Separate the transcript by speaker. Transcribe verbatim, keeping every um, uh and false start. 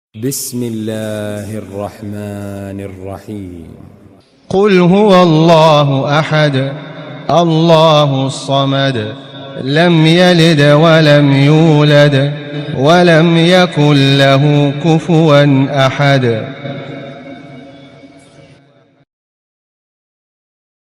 Speaker 1: بسم الله الرحمن الرحيم.
Speaker 2: قل هو الله أحد الله الصمد لم يلد ولم يولد ولم يكن له كفوا أحد.